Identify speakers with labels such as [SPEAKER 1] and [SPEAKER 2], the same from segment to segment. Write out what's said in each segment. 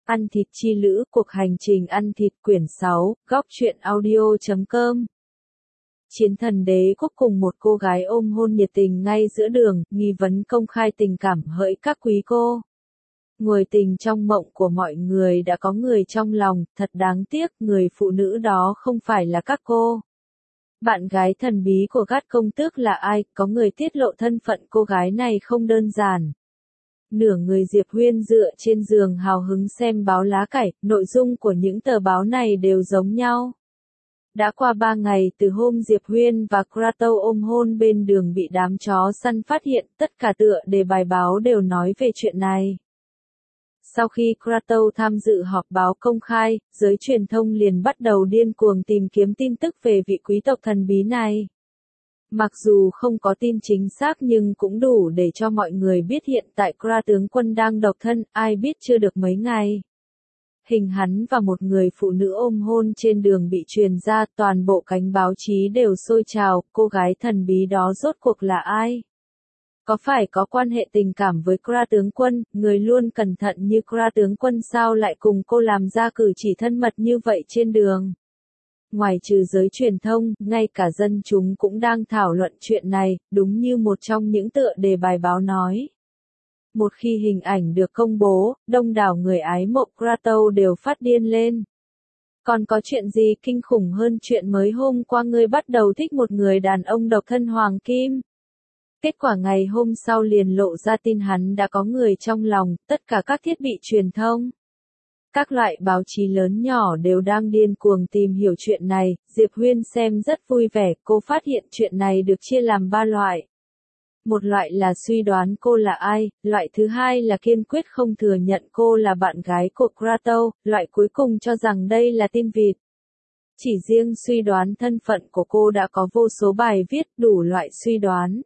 [SPEAKER 1] Ăn thịt chi lữ, cuộc hành trình ăn thịt quyển 6, góc truyện audio.com. Chiến thần đế quốc cùng một cô gái ôm hôn nhiệt tình ngay giữa đường, nghi vấn công khai tình cảm hỡi các quý cô. Ngồi tình trong mộng của mọi người đã có người trong lòng, thật đáng tiếc người phụ nữ đó không phải là các cô. Bạn gái thần bí của Gát công tước là ai, có người tiết lộ thân phận cô gái này không đơn giản. Nửa người Diệp Huyên dựa trên giường hào hứng xem báo lá cải, nội dung của những tờ báo này đều giống nhau. Đã qua 3 ngày từ hôm Diệp Huyên và Kratos ôm hôn bên đường bị đám chó săn phát hiện, tất cả tựa đề bài báo đều nói về chuyện này. Sau khi Kratos tham dự họp báo công khai, giới truyền thông liền bắt đầu điên cuồng tìm kiếm tin tức về vị quý tộc thần bí này. Mặc dù không có tin chính xác nhưng cũng đủ để cho mọi người biết hiện tại Kra tướng quân đang độc thân, ai biết chưa được mấy ngày. Hình hắn và một người phụ nữ ôm hôn trên đường bị truyền ra, toàn bộ cánh báo chí đều sôi trào, cô gái thần bí đó rốt cuộc là ai? Có phải có quan hệ tình cảm với Kra tướng quân, người luôn cẩn thận như Kra tướng quân sao lại cùng cô làm ra cử chỉ thân mật như vậy trên đường? Ngoài trừ giới truyền thông, ngay cả dân chúng cũng đang thảo luận chuyện này, đúng như một trong những tựa đề bài báo nói. Một khi hình ảnh được công bố, đông đảo người ái mộ Kratos đều phát điên lên. Còn có chuyện gì kinh khủng hơn chuyện mới hôm qua ngươi bắt đầu thích một người đàn ông độc thân hoàng kim? Kết quả ngày hôm sau liền lộ ra tin hắn đã có người trong lòng, tất cả các thiết bị truyền thông. Các loại báo chí lớn nhỏ đều đang điên cuồng tìm hiểu chuyện này, Diệp Huyên xem rất vui vẻ, cô phát hiện chuyện này được chia làm 3 loại. Một loại là suy đoán cô là ai, loại thứ hai là kiên quyết không thừa nhận cô là bạn gái của Kratos, loại cuối cùng cho rằng đây là tin vịt. Chỉ riêng suy đoán thân phận của cô đã có vô số bài viết đủ loại suy đoán.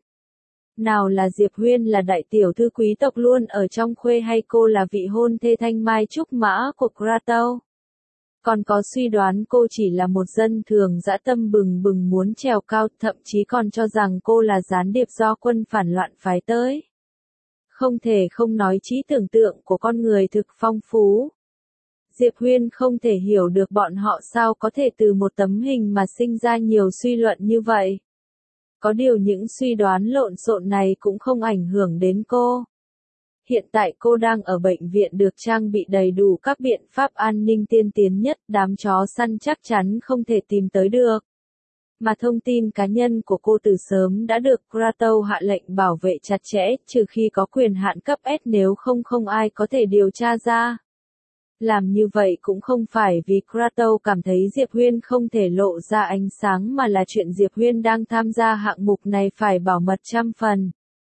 [SPEAKER 1] Nào là Diệp Huyên là đại tiểu thư quý tộc luôn ở trong khuê hay cô là vị hôn thê thanh mai trúc mã của Kratos. Còn có suy đoán cô chỉ là một dân thường dã tâm bừng bừng muốn trèo cao, thậm chí còn cho rằng cô là gián điệp do quân phản loạn phái tới. Không thể không nói trí tưởng tượng của con người thực phong phú. Diệp Huyên không thể hiểu được bọn họ sao có thể từ một tấm hình mà sinh ra nhiều suy luận như vậy. Có điều những suy đoán lộn xộn này cũng không ảnh hưởng đến cô. Hiện tại cô đang ở bệnh viện được trang bị đầy đủ các biện pháp an ninh tiên tiến nhất, đám chó săn chắc chắn không thể tìm tới được. Mà thông tin cá nhân của cô từ sớm đã được Kratos hạ lệnh bảo vệ chặt chẽ, trừ khi có quyền hạn cấp S nếu không ai có thể điều tra ra. Làm như vậy cũng không phải vì Kratos cảm thấy Diệp Huyên không thể lộ ra ánh sáng mà là chuyện Diệp Huyên đang tham gia hạng mục này phải bảo mật 100%.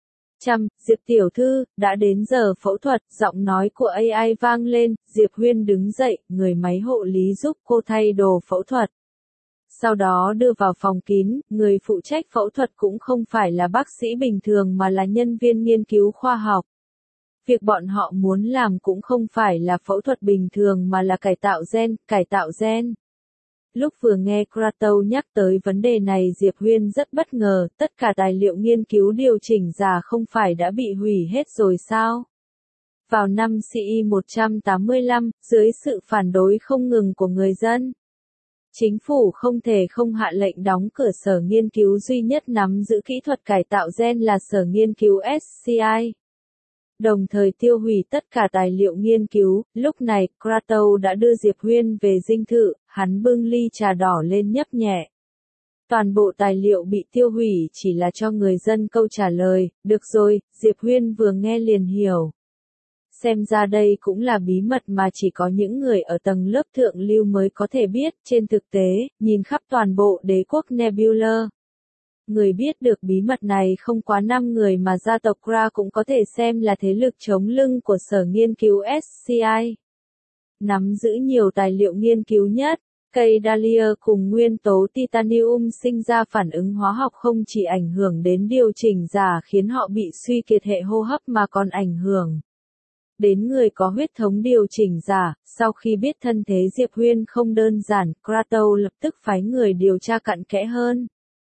[SPEAKER 1] Diệp tiểu thư, đã đến giờ phẫu thuật, giọng nói của AI vang lên, Diệp Huyên đứng dậy, người máy hộ lý giúp cô thay đồ phẫu thuật. Sau đó đưa vào phòng kín, người phụ trách phẫu thuật cũng không phải là bác sĩ bình thường mà là nhân viên nghiên cứu khoa học. Việc bọn họ muốn làm cũng không phải là phẫu thuật bình thường mà là cải tạo gen. Lúc vừa nghe Kratos nhắc tới vấn đề này Diệp Huyên rất bất ngờ, tất cả tài liệu nghiên cứu điều chỉnh giả không phải đã bị hủy hết rồi sao? Vào năm CE 185, dưới sự phản đối không ngừng của người dân, chính phủ không thể không hạ lệnh đóng cửa sở nghiên cứu duy nhất nắm giữ kỹ thuật cải tạo gen là sở nghiên cứu SCI. Đồng thời tiêu hủy tất cả tài liệu nghiên cứu, lúc này, Kratos đã đưa Diệp Huyên về dinh thự, hắn bưng ly trà đỏ lên nhấp nhẹ. Toàn bộ tài liệu bị tiêu hủy chỉ là cho người dân câu trả lời, được rồi, Diệp Huyên vừa nghe liền hiểu. Xem ra đây cũng là bí mật mà chỉ có những người ở tầng lớp thượng lưu mới có thể biết, trên thực tế, nhìn khắp toàn bộ đế quốc Nebula. Người biết được bí mật này không quá 5 người mà gia tộc Kra cũng có thể xem là thế lực chống lưng của sở nghiên cứu SCI. Nắm giữ nhiều tài liệu nghiên cứu nhất, cây Dahlia cùng nguyên tố titanium sinh ra phản ứng hóa học không chỉ ảnh hưởng đến điều chỉnh giả khiến họ bị suy kiệt hệ hô hấp mà còn ảnh hưởng đến người có huyết thống điều chỉnh giả. Sau khi biết thân thế Diệp Huyên không đơn giản, Kratos lập tức phái người điều tra cặn kẽ hơn.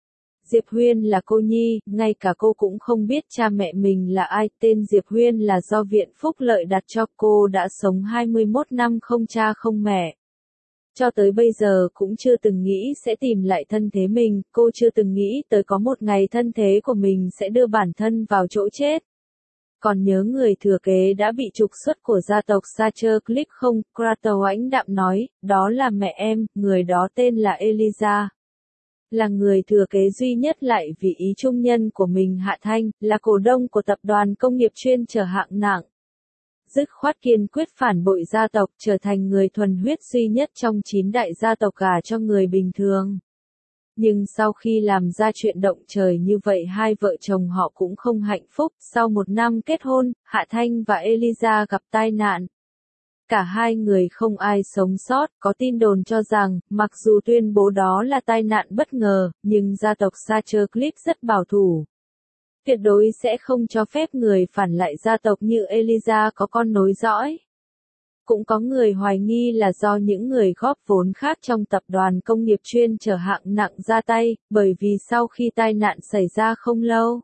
[SPEAKER 1] Diệp Huyên là cô nhi, ngay cả cô cũng không biết cha mẹ mình là ai. Tên Diệp Huyên là do Viện Phúc Lợi đặt cho. Cô đã sống 21 năm không cha không mẹ. Cho tới bây giờ cũng chưa từng nghĩ sẽ tìm lại thân thế mình, cô chưa từng nghĩ tới có một ngày thân thế của mình sẽ đưa bản thân vào chỗ chết. Còn nhớ người thừa kế đã bị trục xuất của gia tộc Sacher Click không? Kratos lãnh đạm nói, đó là mẹ em, người đó tên là Eliza. Là người thừa kế duy nhất lại vì ý trung nhân của mình Hạ Thanh, là cổ đông của tập đoàn công nghiệp chuyên chở hạng nặng. Dứt khoát kiên quyết phản bội gia tộc, trở thành người thuần huyết duy nhất trong 9 đại gia tộc gả cho người bình thường. Nhưng sau khi làm ra chuyện động trời như vậy hai vợ chồng họ cũng không hạnh phúc. Sau 1 năm kết hôn, Hạ Thanh và Eliza gặp tai nạn. Cả hai người không ai sống sót, có tin đồn cho rằng, mặc dù tuyên bố đó là tai nạn bất ngờ, nhưng gia tộc Sacher Click rất bảo thủ. Tuyệt đối sẽ không cho phép người phản lại gia tộc như Eliza có con nối dõi. Cũng có người hoài nghi là do những người góp vốn khác trong tập đoàn công nghiệp chuyên chở hạng nặng ra tay, bởi vì sau khi tai nạn xảy ra không lâu,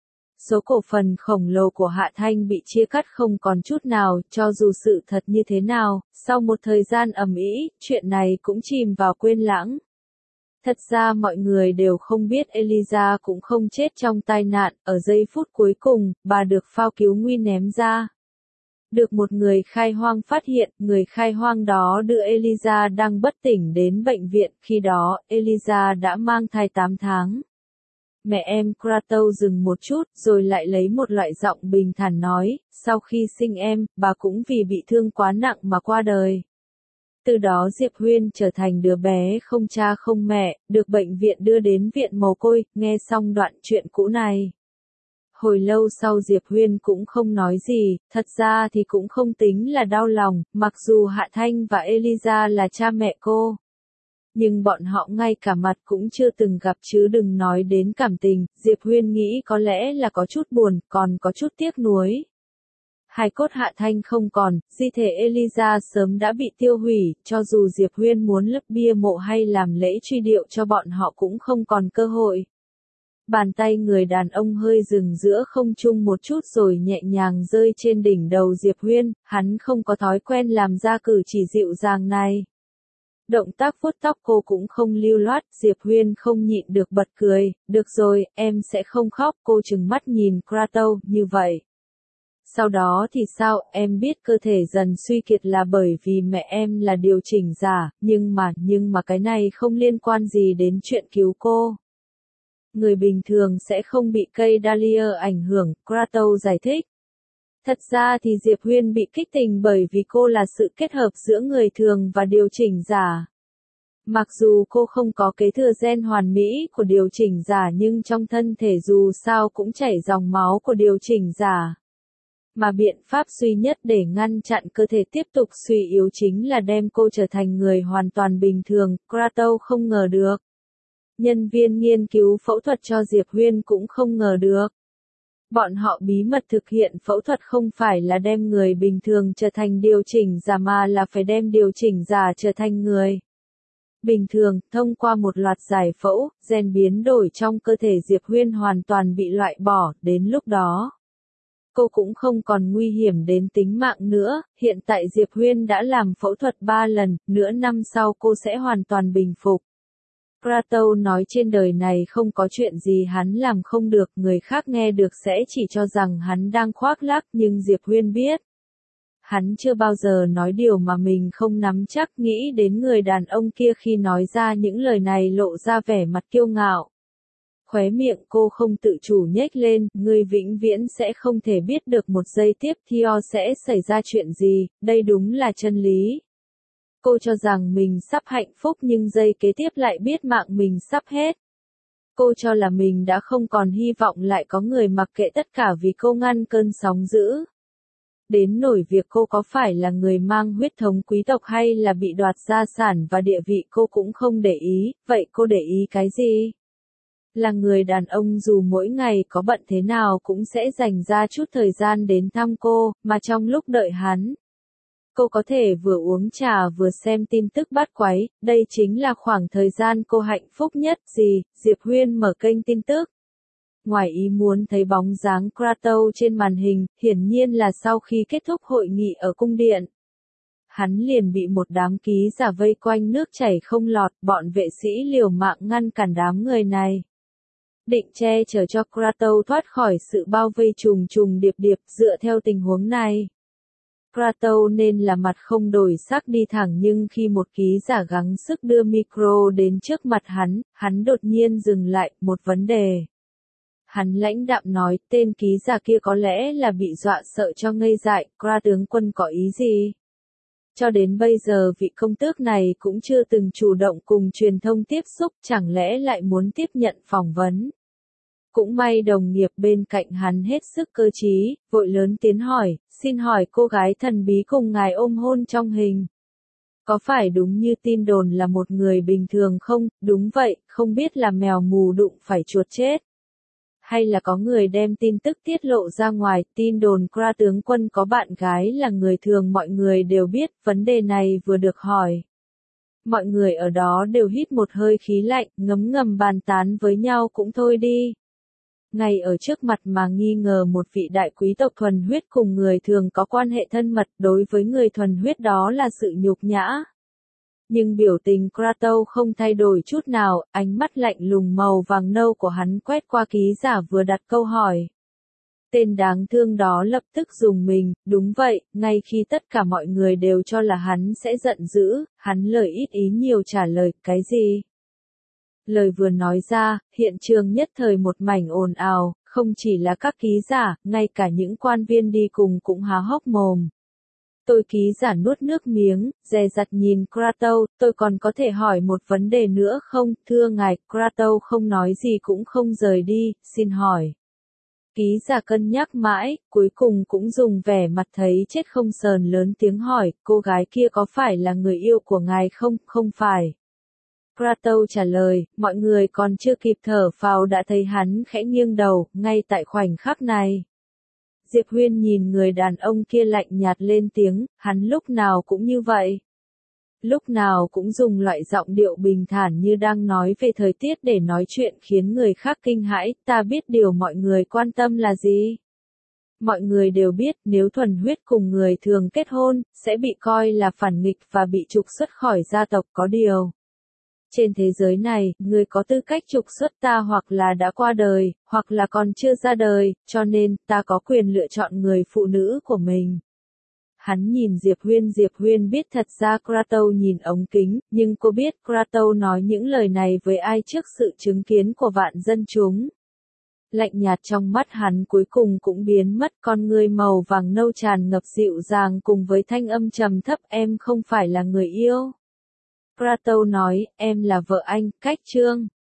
[SPEAKER 1] số cổ phần khổng lồ của Hạ Thanh bị chia cắt không còn chút nào. Cho dù sự thật như thế nào, sau một thời gian ầm ĩ, chuyện này cũng chìm vào quên lãng. Thật ra mọi người đều không biết Eliza cũng không chết trong tai nạn. Ở giây phút cuối cùng, bà được phao cứu nguy ném ra. Được một người khai hoang phát hiện, người khai hoang đó đưa Eliza đang bất tỉnh đến bệnh viện. Khi đó, Eliza đã mang thai 8 tháng. Mẹ em Kratos dừng một chút, rồi lại lấy một loại giọng bình thản nói, sau khi sinh em, bà cũng vì bị thương quá nặng mà qua đời. Từ đó Diệp Huyên trở thành đứa bé không cha không mẹ, được bệnh viện đưa đến viện mồ côi. Nghe xong đoạn chuyện cũ này, hồi lâu sau Diệp Huyên cũng không nói gì. Thật ra thì cũng không tính là đau lòng, mặc dù Hạ Thanh và Eliza là cha mẹ cô. Nhưng bọn họ ngay cả mặt cũng chưa từng gặp chứ đừng nói đến cảm tình. Diệp Huyên nghĩ có lẽ là có chút buồn, còn có chút tiếc nuối. Hài cốt Hạ Thanh không còn, di thể Eliza sớm đã bị tiêu hủy. Cho dù Diệp Huyên muốn lấp bia mộ hay làm lễ truy điệu cho bọn họ cũng không còn cơ hội. Bàn tay người đàn ông hơi dừng giữa không trung một chút rồi nhẹ nhàng rơi trên đỉnh đầu Diệp Huyên. Hắn không có thói quen làm ra cử chỉ dịu dàng này. Động tác vuốt tóc cô cũng không lưu loát. Diệp Huyên không nhịn được bật cười. Được rồi, em sẽ không khóc. Cô trừng mắt nhìn Kratos, như vậy. Sau đó thì sao? Em biết cơ thể dần suy kiệt là bởi vì mẹ em là điều chỉnh giả, nhưng mà cái này không liên quan gì đến chuyện cứu cô. Người bình thường sẽ không bị cây Dahlia ảnh hưởng, Kratos giải thích. Thật ra thì Diệp Huyên bị kích tình bởi vì cô là sự kết hợp giữa người thường và điều chỉnh giả. Mặc dù cô không có kế thừa gen hoàn mỹ của điều chỉnh giả nhưng trong thân thể dù sao cũng chảy dòng máu của điều chỉnh giả. Mà biện pháp duy nhất để ngăn chặn cơ thể tiếp tục suy yếu chính là đem cô trở thành người hoàn toàn bình thường. Kratos không ngờ được. Nhân viên nghiên cứu phẫu thuật cho Diệp Huyên cũng không ngờ được. Bọn họ bí mật thực hiện phẫu thuật không phải là đem người bình thường trở thành điều chỉnh giả mà là phải đem điều chỉnh giả trở thành người bình thường. Thông qua một loạt giải phẫu, gen biến đổi trong cơ thể Diệp Huyên hoàn toàn bị loại bỏ. Đến lúc đó, cô cũng không còn nguy hiểm đến tính mạng nữa. Hiện tại Diệp Huyên đã làm phẫu thuật 3 lần, nửa năm sau cô sẽ hoàn toàn bình phục. Kratos nói trên đời này không có chuyện gì hắn làm không được, người khác nghe được sẽ chỉ cho rằng hắn đang khoác lác, nhưng Diệp Huyên biết. Hắn chưa bao giờ nói điều mà mình không nắm chắc. Nghĩ đến người đàn ông kia khi nói ra những lời này lộ ra vẻ mặt kiêu ngạo. Khóe miệng cô không tự chủ nhếch lên, ngươi vĩnh viễn sẽ không thể biết được một giây tiếp theo sẽ xảy ra chuyện gì, đây đúng là chân lý. Cô cho rằng mình sắp hạnh phúc nhưng giây kế tiếp lại biết mạng mình sắp hết. Cô cho là mình đã không còn hy vọng lại có người mặc kệ tất cả vì cô ngăn cơn sóng dữ. Đến nổi việc cô có phải là người mang huyết thống quý tộc hay là bị đoạt gia sản và địa vị cô cũng không để ý, vậy cô để ý cái gì? Là người đàn ông dù mỗi ngày có bận thế nào cũng sẽ dành ra chút thời gian đến thăm cô, mà trong lúc đợi hắn, Cô có thể vừa uống trà vừa xem tin tức bát quái, đây chính là khoảng thời gian cô hạnh phúc nhất. Gì? Diệp Huyên mở kênh tin tức. Ngoài ý muốn thấy bóng dáng Kratos trên màn hình, hiển nhiên là sau khi kết thúc hội nghị ở cung điện. Hắn liền bị một đám ký giả vây quanh nước chảy không lọt, bọn vệ sĩ liều mạng ngăn cản đám người này. Định che chở cho Kratos thoát khỏi sự bao vây trùng trùng điệp điệp. Dựa theo tình huống này, Kratos nên là mặt không đổi sắc đi thẳng, nhưng khi một ký giả gắng sức đưa micro đến trước mặt hắn đột nhiên dừng lại. Một vấn đề. Hắn lãnh đạm nói, tên ký giả kia có lẽ là bị dọa sợ cho ngây dại. Kra tướng quân có ý gì? Cho đến bây giờ vị công tước này cũng chưa từng chủ động cùng truyền thông tiếp xúc, chẳng lẽ lại muốn tiếp nhận phỏng vấn? Cũng may đồng nghiệp bên cạnh hắn hết sức cơ trí, vội lớn tiếng hỏi, xin hỏi cô gái thần bí cùng ngài ôm hôn trong hình. Có phải đúng như tin đồn là một người bình thường không? Đúng vậy, không biết là mèo mù đụng phải chuột chết. Hay là có người đem tin tức tiết lộ ra ngoài. Tin đồn Kra tướng quân có bạn gái là người thường mọi người đều biết. Vấn đề này vừa được hỏi, mọi người ở đó đều hít một hơi khí lạnh, ngấm ngầm bàn tán với nhau cũng thôi đi. Ngay ở trước mặt mà nghi ngờ một vị đại quý tộc thuần huyết cùng người thường có quan hệ thân mật, đối với người thuần huyết đó là sự nhục nhã. Nhưng biểu tình Kratos không thay đổi chút nào, ánh mắt lạnh lùng màu vàng nâu của hắn quét qua ký giả vừa đặt câu hỏi. Tên đáng thương đó lập tức rùng mình, đúng vậy, ngay khi tất cả mọi người đều cho là hắn sẽ giận dữ, hắn lời ít ý nhiều trả lời, cái gì? Lời vừa nói ra, hiện trường nhất thời một mảnh ồn ào, không chỉ là các ký giả, ngay cả những quan viên đi cùng cũng há hốc mồm. Tôi ký giả nuốt nước miếng, dè dặt nhìn Kratos, tôi còn có thể hỏi một vấn đề nữa không? Thưa ngài, Kratos không nói gì cũng không rời đi, xin hỏi. Ký giả cân nhắc mãi, cuối cùng cũng dùng vẻ mặt thấy chết không sờn lớn tiếng hỏi, cô gái kia có phải là người yêu của ngài không? Không phải. Kratos trả lời, mọi người còn chưa kịp thở phào đã thấy hắn khẽ nghiêng đầu, ngay tại khoảnh khắc này. Diệp Huyên nhìn người đàn ông kia lạnh nhạt lên tiếng, hắn lúc nào cũng như vậy. Lúc nào cũng dùng loại giọng điệu bình thản như đang nói về thời tiết để nói chuyện khiến người khác kinh hãi, ta biết điều mọi người quan tâm là gì. Mọi người đều biết nếu thuần huyết cùng người thường kết hôn, sẽ bị coi là phản nghịch và bị trục xuất khỏi gia tộc có điều. Trên thế giới này, người có tư cách trục xuất ta hoặc là đã qua đời, hoặc là còn chưa ra đời, cho nên, ta có quyền lựa chọn người phụ nữ của mình. Hắn nhìn Diệp Huyên biết thật ra Kratos nhìn ống kính, nhưng cô biết Kratos nói những lời này với ai trước sự chứng kiến của vạn dân chúng. Lạnh nhạt trong mắt hắn cuối cùng cũng biến mất, con ngươi màu vàng nâu tràn ngập dịu dàng cùng với thanh âm trầm thấp, em không phải là người yêu. Kratos nói, em là vợ anh, cách chương.